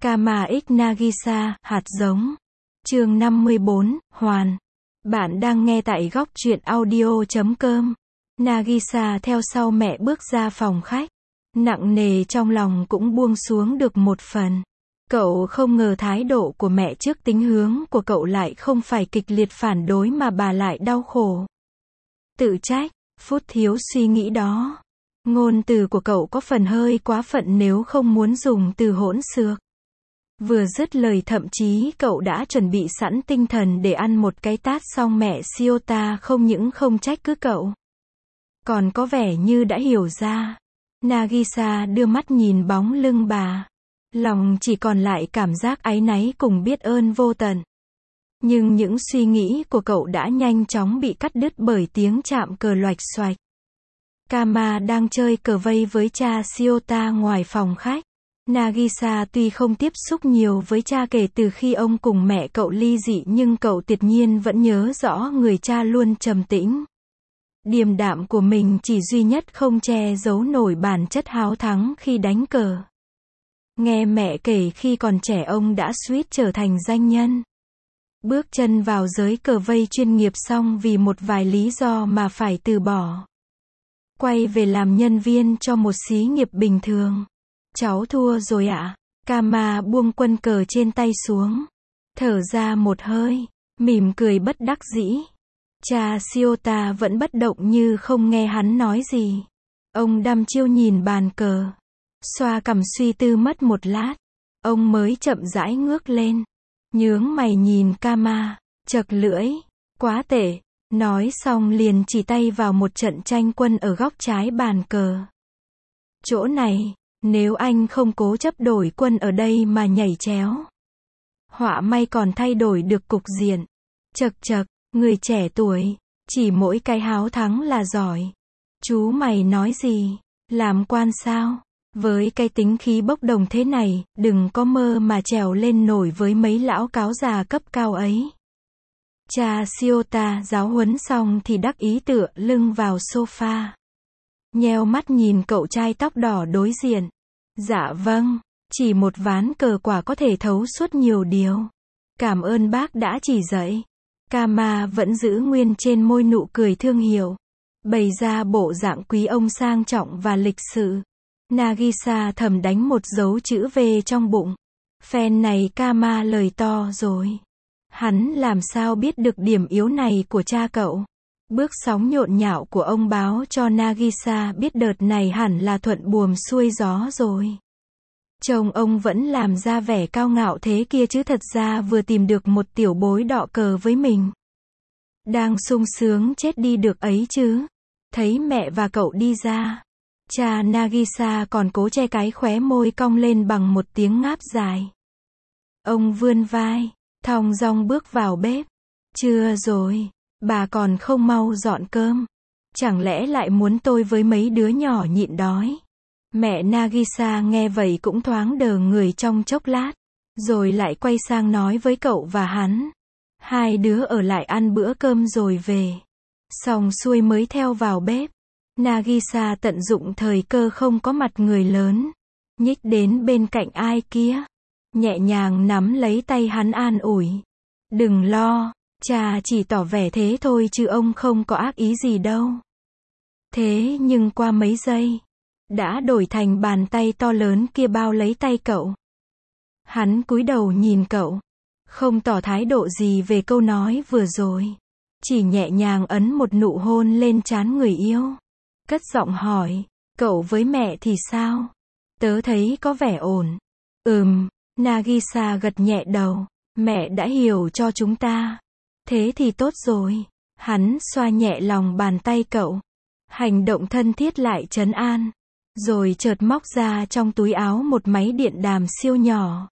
Kama X Nagisa, hạt giống. Chương 54, Hoàn. Bạn đang nghe tại góc truyện audio.com. Nagisa theo sau mẹ bước ra phòng khách. Nặng nề trong lòng cũng buông xuống được một phần. Cậu không ngờ thái độ của mẹ trước tính hướng của cậu lại không phải kịch liệt phản đối mà bà lại đau khổ. Tự trách, phút thiếu suy nghĩ đó. Ngôn từ của cậu có phần hơi quá phận nếu không muốn dùng từ hỗn xược. Vừa dứt lời thậm chí cậu đã chuẩn bị sẵn tinh thần để ăn một cái tát xong mẹ Shiota không những không trách cứ cậu, còn có vẻ như đã hiểu ra. Nagisa đưa mắt nhìn bóng lưng bà. Lòng chỉ còn lại cảm giác áy náy cùng biết ơn vô tận. Nhưng những suy nghĩ của cậu đã nhanh chóng bị cắt đứt bởi tiếng chạm cờ loạch xoạch. Kama đang chơi cờ vây với cha Shiota ngoài phòng khách. Nagisa tuy không tiếp xúc nhiều với cha kể từ khi ông cùng mẹ cậu ly dị nhưng cậu tuyệt nhiên vẫn nhớ rõ người cha luôn trầm tĩnh, điềm đạm của mình, chỉ duy nhất không che giấu nổi bản chất háo thắng khi đánh cờ. Nghe mẹ kể khi còn trẻ ông đã suýt trở thành doanh nhân. Bước chân vào giới cờ vây chuyên nghiệp xong vì một vài lý do mà phải từ bỏ. Quay về làm nhân viên cho một xí nghiệp bình thường. Cháu thua rồi ạ. Kama buông quân cờ trên tay xuống. Thở ra một hơi. Mỉm cười bất đắc dĩ. Cha Shiota vẫn bất động như không nghe hắn nói gì. Ông đăm chiêu nhìn bàn cờ. Xoa cằm suy tư mất một lát. Ông mới chậm rãi ngước lên. Nhướng mày nhìn Kama. Chật lưỡi. Quá tệ. Nói xong liền chỉ tay vào một trận tranh quân ở góc trái bàn cờ. Chỗ này, nếu anh không cố chấp đổi quân ở đây mà nhảy chéo, họa may còn thay đổi được cục diện. Chật chật, người trẻ tuổi, chỉ mỗi cái háo thắng là giỏi. Chú mày nói gì? Làm quan sao? Với cái tính khí bốc đồng thế này, đừng có mơ mà trèo lên nổi với mấy lão cáo già cấp cao ấy. Cha Shiota giáo huấn xong thì đắc ý tựa lưng vào sofa. Nheo mắt nhìn cậu trai tóc đỏ đối diện. Dạ vâng, chỉ một ván cờ quả có thể thấu suốt nhiều điều. Cảm ơn bác đã chỉ dạy. Kama vẫn giữ nguyên trên môi nụ cười thương hiệu, bày ra bộ dạng quý ông sang trọng và lịch sự. Nagisa thầm đánh một dấu chữ V trong bụng. Phen này Kama lời to rồi. Hắn làm sao biết được điểm yếu này của cha cậu? Bước sóng nhộn nhạo của ông báo cho Nagisa biết đợt này hẳn là thuận buồm xuôi gió rồi. Chồng ông vẫn làm ra vẻ cao ngạo thế kia chứ thật ra vừa tìm được một tiểu bối đọ cờ với mình. Đang sung sướng chết đi được ấy chứ. Thấy mẹ và cậu đi ra, cha Nagisa còn cố che cái khóe môi cong lên bằng một tiếng ngáp dài. Ông vươn vai, thong dong bước vào bếp. Chưa rồi, bà còn không mau dọn cơm. Chẳng lẽ lại muốn tôi với mấy đứa nhỏ nhịn đói? Mẹ Nagisa nghe vậy cũng thoáng đờ người trong chốc lát, rồi lại quay sang nói với cậu và hắn. Hai đứa ở lại ăn bữa cơm rồi về. Xong xuôi mới theo vào bếp. Nagisa tận dụng thời cơ không có mặt người lớn, nhích đến bên cạnh ai kia, nhẹ nhàng nắm lấy tay hắn an ủi. Đừng lo, cha chỉ tỏ vẻ thế thôi chứ ông không có ác ý gì đâu. Thế nhưng qua mấy giây, đã đổi thành bàn tay to lớn kia bao lấy tay cậu. Hắn cúi đầu nhìn cậu, không tỏ thái độ gì về câu nói vừa rồi, chỉ nhẹ nhàng ấn một nụ hôn lên trán người yêu. Cất giọng hỏi, cậu với mẹ thì sao? Tớ thấy có vẻ ổn. Nagisa gật nhẹ đầu, mẹ đã hiểu cho chúng ta. Thế thì tốt rồi. Hắn xoa nhẹ lòng bàn tay cậu. Hành động thân thiết lại trấn an. Rồi chợt móc ra trong túi áo một máy điện đàm siêu nhỏ.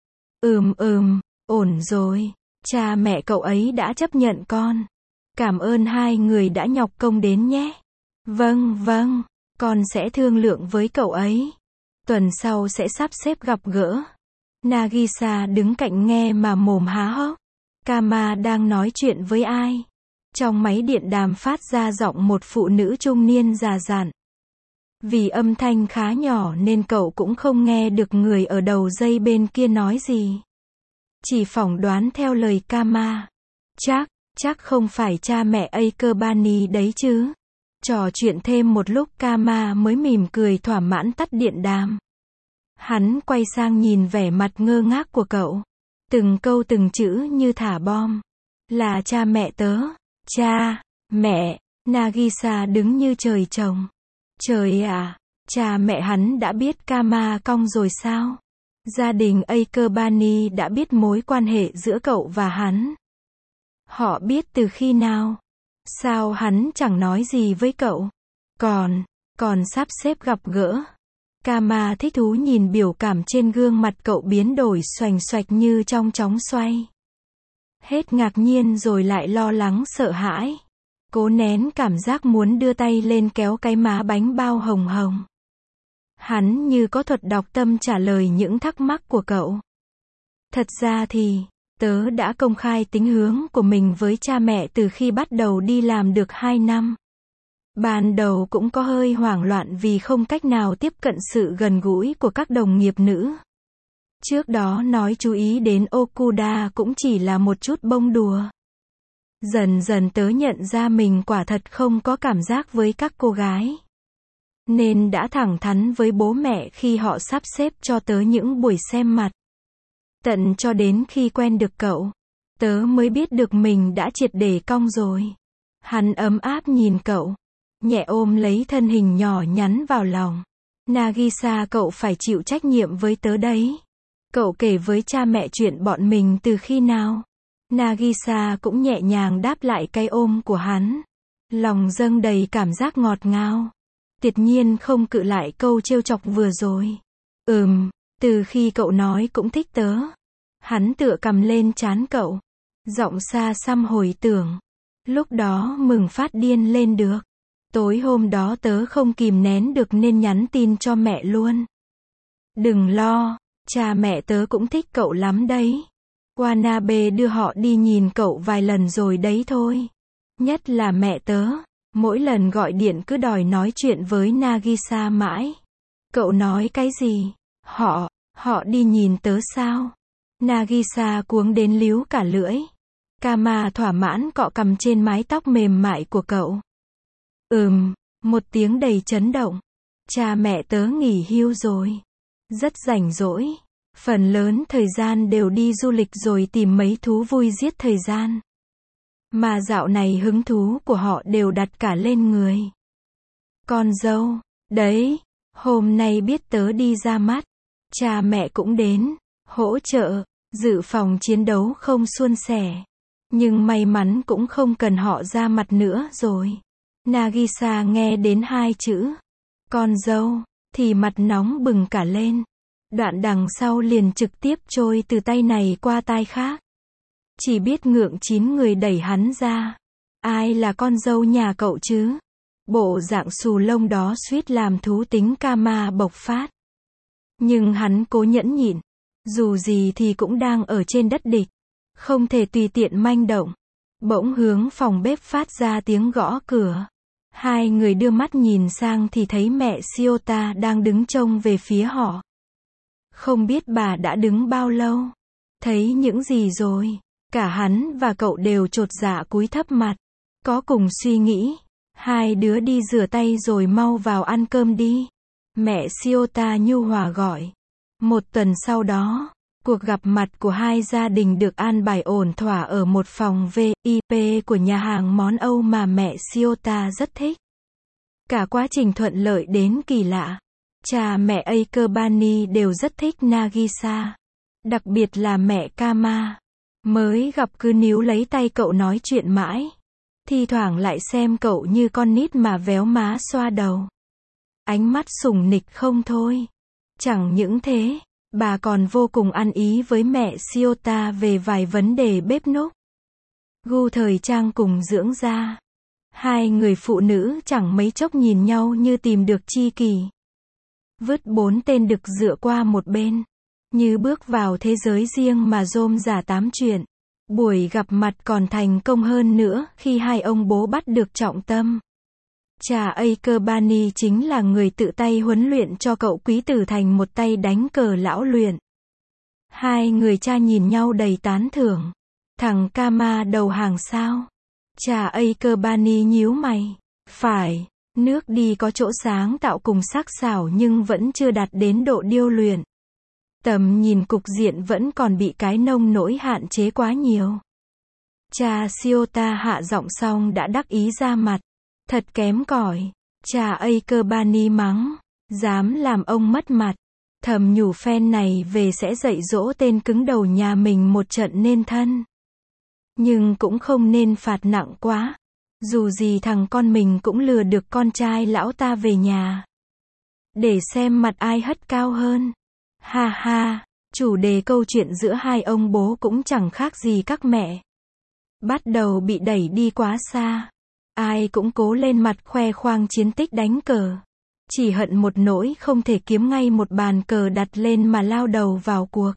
Ổn rồi. Cha mẹ cậu ấy đã chấp nhận con. Cảm ơn hai người đã nhọc công đến nhé. Vâng, con sẽ thương lượng với cậu ấy. Tuần sau sẽ sắp xếp gặp gỡ. Nagisa đứng cạnh nghe mà mồm há hốc. Kama đang nói chuyện với ai? Trong máy điện đàm phát ra giọng một phụ nữ trung niên già dặn. Vì âm thanh khá nhỏ nên cậu cũng không nghe được người ở đầu dây bên kia nói gì. Chỉ phỏng đoán theo lời Kama. Chắc không phải cha mẹ Akebani đấy chứ. Trò chuyện thêm một lúc Kama mới mỉm cười thỏa mãn tắt điện đàm. Hắn quay sang nhìn vẻ mặt ngơ ngác của cậu. Từng câu từng chữ như thả bom. Là cha mẹ tớ. Cha, mẹ, Nagisa đứng như trời trồng. Trời ạ, cha mẹ hắn đã biết Kama cong rồi sao? Gia đình Akebani đã biết mối quan hệ giữa cậu và hắn. Họ biết từ khi nào? Sao hắn chẳng nói gì với cậu? Còn sắp xếp gặp gỡ. Kama thích thú nhìn biểu cảm trên gương mặt cậu biến đổi xoành xoạch như trong chóng xoay. Hết ngạc nhiên rồi lại lo lắng sợ hãi. Cố nén cảm giác muốn đưa tay lên kéo cái má bánh bao hồng hồng. Hắn như có thuật đọc tâm trả lời những thắc mắc của cậu. Thật ra thì, tớ đã công khai tính hướng của mình với cha mẹ từ khi bắt đầu đi làm được 2 năm. Ban đầu cũng có hơi hoảng loạn vì không cách nào tiếp cận sự gần gũi của các đồng nghiệp nữ. Trước đó nói chú ý đến Okuda cũng chỉ là một chút bông đùa. Dần dần tớ nhận ra mình quả thật không có cảm giác với các cô gái. Nên đã thẳng thắn với bố mẹ khi họ sắp xếp cho tớ những buổi xem mặt. Tận cho đến khi quen được cậu, tớ mới biết được mình đã triệt để cong rồi. Hắn ấm áp nhìn cậu, nhẹ ôm lấy thân hình nhỏ nhắn vào lòng. Nagisa, cậu phải chịu trách nhiệm với tớ đấy. Cậu kể với cha mẹ chuyện bọn mình từ khi nào? Nagisa cũng nhẹ nhàng đáp lại cái ôm của hắn. Lòng dâng đầy cảm giác ngọt ngào. Tuyệt nhiên không cự lại câu trêu chọc vừa rồi. Từ khi cậu nói cũng thích tớ. Hắn tựa cầm lên trán cậu. Giọng xa xăm hồi tưởng. Lúc đó mừng phát điên lên được. Tối hôm đó tớ không kìm nén được nên nhắn tin cho mẹ luôn. Đừng lo, cha mẹ tớ cũng thích cậu lắm đấy. Wanabe đưa họ đi nhìn cậu vài lần rồi đấy thôi. Nhất là mẹ tớ, mỗi lần gọi điện cứ đòi nói chuyện với Nagisa mãi. Cậu nói cái gì? Họ đi nhìn tớ sao? Nagisa cuống đến líu cả lưỡi. Kama thỏa mãn cọ cằm trên mái tóc mềm mại của cậu. Một tiếng đầy chấn động. Cha mẹ tớ nghỉ hưu rồi. Rất rảnh rỗi. Phần lớn thời gian đều đi du lịch rồi tìm mấy thú vui giết thời gian. Mà dạo này hứng thú của họ đều đặt cả lên người. Con dâu, đấy, hôm nay biết tớ đi ra mắt. Cha mẹ cũng đến, hỗ trợ, dự phòng chiến đấu không suôn sẻ. Nhưng may mắn cũng không cần họ ra mặt nữa rồi. Nagisa nghe đến 2 chữ con dâu, thì mặt nóng bừng cả lên. Đoạn đằng sau liền trực tiếp trôi từ tay này qua tai khác. Chỉ biết ngượng chín người đẩy hắn ra. Ai là con dâu nhà cậu chứ? Bộ dạng xù lông đó suýt làm thú tính Kama bộc phát. Nhưng hắn cố nhẫn nhịn. Dù gì thì cũng đang ở trên đất địch. Không thể tùy tiện manh động. Bỗng hướng phòng bếp phát ra tiếng gõ cửa. 2 người đưa mắt nhìn sang thì thấy mẹ Shiota đang đứng trông về phía họ. Không biết bà đã đứng bao lâu. Thấy những gì rồi? Cả hắn và cậu đều chột dạ cúi thấp mặt. Có cùng suy nghĩ. 2 đứa đi rửa tay rồi mau vào ăn cơm đi. Mẹ Shiota nhu hòa gọi. 1 tuần sau đó, cuộc gặp mặt của 2 gia đình được an bài ổn thỏa ở một phòng VIP của nhà hàng món Âu mà mẹ Shiota rất thích. Cả quá trình thuận lợi đến kỳ lạ. Cha mẹ Akebani đều rất thích Nagisa. Đặc biệt là mẹ Kama. Mới gặp cứ níu lấy tay cậu nói chuyện mãi. Thi thoảng lại xem cậu như con nít mà véo má xoa đầu. Ánh mắt sủng nịch không thôi. Chẳng những thế, bà còn vô cùng ăn ý với mẹ Shiota về vài vấn đề bếp núc. Gu thời trang cùng dưỡng da. 2 người phụ nữ chẳng mấy chốc nhìn nhau như tìm được tri kỷ. Vứt 4 tên đực dựa qua một bên. Như bước vào thế giới riêng mà rôm rả tám chuyện. Buổi gặp mặt còn thành công hơn nữa khi 2 ông bố bắt được trọng tâm. Cha Akebani chính là người tự tay huấn luyện cho cậu quý tử thành một tay đánh cờ lão luyện. Hai người cha nhìn nhau đầy tán thưởng. Thằng Kama đầu hàng sao? Cha Akebani nhíu mày. Phải, nước đi có chỗ sáng tạo cùng sắc sảo nhưng vẫn chưa đạt đến độ điêu luyện. Tầm nhìn cục diện vẫn còn bị cái nông nỗi hạn chế quá nhiều. Cha Shiota hạ giọng xong đã đắc ý ra mặt. Thật kém cỏi. Cha Akebani mắng. Dám làm ông mất mặt. Thầm nhủ phen này về sẽ dạy dỗ tên cứng đầu nhà mình một trận nên thân. Nhưng cũng không nên phạt nặng quá. Dù gì thằng con mình cũng lừa được con trai lão ta về nhà. Để xem mặt ai hất cao hơn. Ha ha, chủ đề câu chuyện giữa hai ông bố cũng chẳng khác gì các mẹ. Bắt đầu bị đẩy đi quá xa. Ai cũng cố lên mặt khoe khoang chiến tích đánh cờ. Chỉ hận một nỗi không thể kiếm ngay một bàn cờ đặt lên mà lao đầu vào cuộc.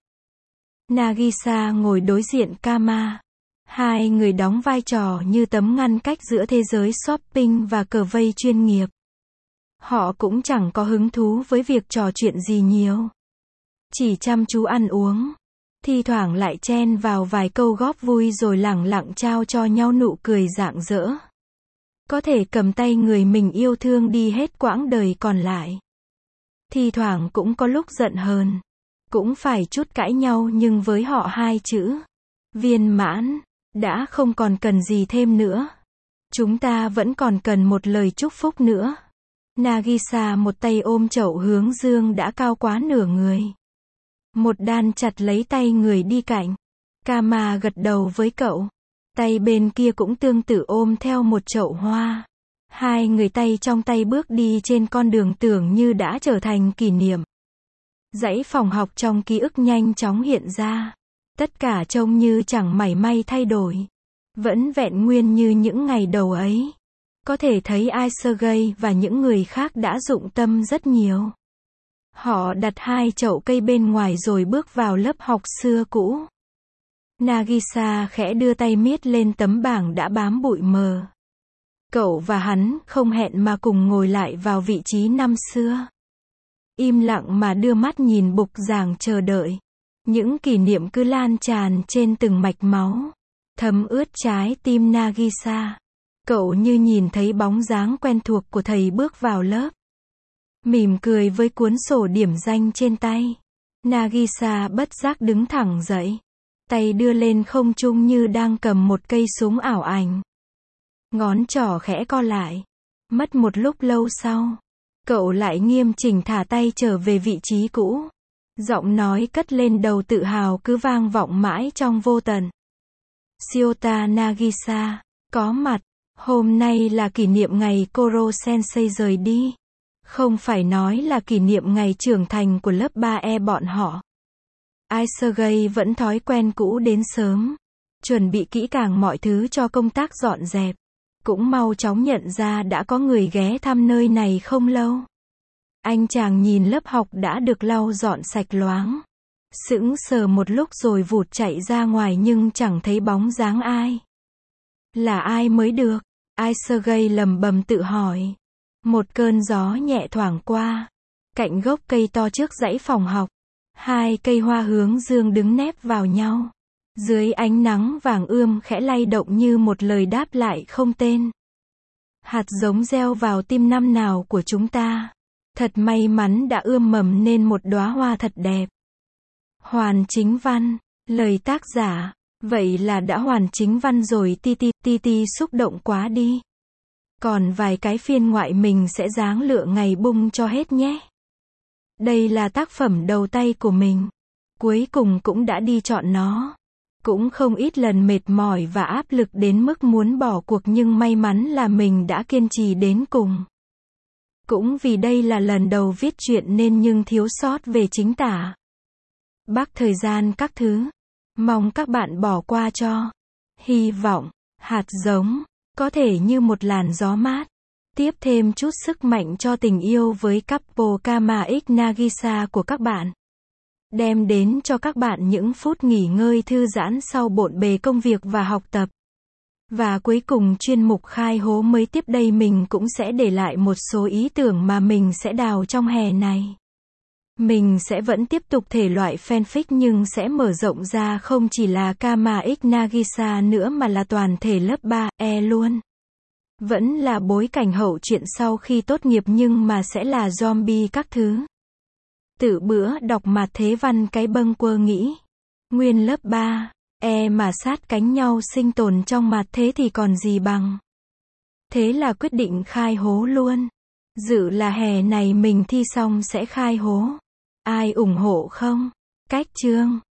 Nagisa ngồi đối diện Kama. Hai người đóng vai trò như tấm ngăn cách giữa thế giới shopping và cờ vây chuyên nghiệp. Họ cũng chẳng có hứng thú với việc trò chuyện gì nhiều. Chỉ chăm chú ăn uống. Thi thoảng lại chen vào vài câu góp vui rồi lẳng lặng trao cho nhau nụ cười rạng rỡ. Có thể cầm tay người mình yêu thương đi hết quãng đời còn lại. Thi thoảng cũng có lúc giận hờn. Cũng phải chút cãi nhau nhưng với họ hai chữ. Viên mãn. Đã không còn cần gì thêm nữa. Chúng ta vẫn còn cần một lời chúc phúc nữa. Nagisa một tay ôm chậu hướng dương đã cao quá nửa người. Một đan chặt lấy tay người đi cạnh. Kama gật đầu với cậu. Tay bên kia cũng tương tự ôm theo một chậu hoa. Hai người tay trong tay bước đi trên con đường tưởng như đã trở thành kỷ niệm. Dãy phòng học trong ký ức nhanh chóng hiện ra. Tất cả trông như chẳng mảy may thay đổi. Vẫn vẹn nguyên như những ngày đầu ấy. Có thể thấy Sergei và những người khác đã dụng tâm rất nhiều. Họ đặt hai chậu cây bên ngoài rồi bước vào lớp học xưa cũ. Nagisa khẽ đưa tay miết lên tấm bảng đã bám bụi mờ. Cậu và hắn không hẹn mà cùng ngồi lại vào vị trí năm xưa. Im lặng mà đưa mắt nhìn bục giảng chờ đợi. Những kỷ niệm cứ lan tràn trên từng mạch máu. Thấm ướt trái tim Nagisa. Cậu như nhìn thấy bóng dáng quen thuộc của thầy bước vào lớp. Mỉm cười với cuốn sổ điểm danh trên tay. Nagisa bất giác đứng thẳng dậy. Tay đưa lên không trung như đang cầm một cây súng ảo ảnh. Ngón trỏ khẽ co lại. Mất một lúc lâu sau. Cậu lại nghiêm chỉnh thả tay trở về vị trí cũ. Giọng nói cất lên đầu tự hào cứ vang vọng mãi trong vô tận. Shiota Nagisa, có mặt. Hôm nay là kỷ niệm ngày Koro Sensei rời đi. Không phải nói là kỷ niệm ngày trưởng thành của lớp 3E bọn họ. Sergei vẫn thói quen cũ đến sớm. Chuẩn bị kỹ càng mọi thứ cho công tác dọn dẹp. Cũng mau chóng nhận ra đã có người ghé thăm nơi này không lâu. Anh chàng nhìn lớp học đã được lau dọn sạch loáng. Sững sờ một lúc rồi vụt chạy ra ngoài nhưng chẳng thấy bóng dáng ai. Là ai mới được? Sergei lầm bầm tự hỏi. Một cơn gió nhẹ thoảng qua. Cạnh gốc cây to trước dãy phòng học. Hai cây hoa hướng dương đứng nép vào nhau. Dưới ánh nắng vàng ươm khẽ lay động như một lời đáp lại không tên. Hạt giống gieo vào tim năm nào của chúng ta. Thật may mắn đã ươm mầm nên một đóa hoa thật đẹp. Hoàn chính văn. Lời tác giả. Vậy là đã hoàn chính văn rồi ti xúc động quá đi. Còn vài cái phiên ngoại mình sẽ dáng lựa ngày bung cho hết nhé. Đây là tác phẩm đầu tay của mình. Cuối cùng cũng đã đi chọn nó. Cũng không ít lần mệt mỏi và áp lực đến mức muốn bỏ cuộc nhưng may mắn là mình đã kiên trì đến cùng. Cũng vì đây là lần đầu viết truyện nên nhưng thiếu sót về chính tả. Bác thời gian các thứ. Mong các bạn bỏ qua cho. Hy vọng, hạt giống, có thể như một làn gió mát. Tiếp thêm chút sức mạnh cho tình yêu với couple Kama X Nagisa của các bạn. Đem đến cho các bạn những phút nghỉ ngơi thư giãn sau bộn bề công việc và học tập. Và cuối cùng chuyên mục khai hố mới tiếp đây mình cũng sẽ để lại một số ý tưởng mà mình sẽ đào trong hè này. Mình sẽ vẫn tiếp tục thể loại fanfic nhưng sẽ mở rộng ra không chỉ là Kama X Nagisa nữa mà là toàn thể lớp 3E luôn. Vẫn là bối cảnh hậu truyện sau khi tốt nghiệp nhưng mà sẽ là zombie các thứ. Tự bữa đọc mặt thế văn cái bâng quơ nghĩ. Nguyên lớp 3E mà sát cánh nhau sinh tồn trong mặt thế thì còn gì bằng. Thế là quyết định khai hố luôn. Dự là hè này mình thi xong sẽ khai hố. Ai ủng hộ không? Cách chương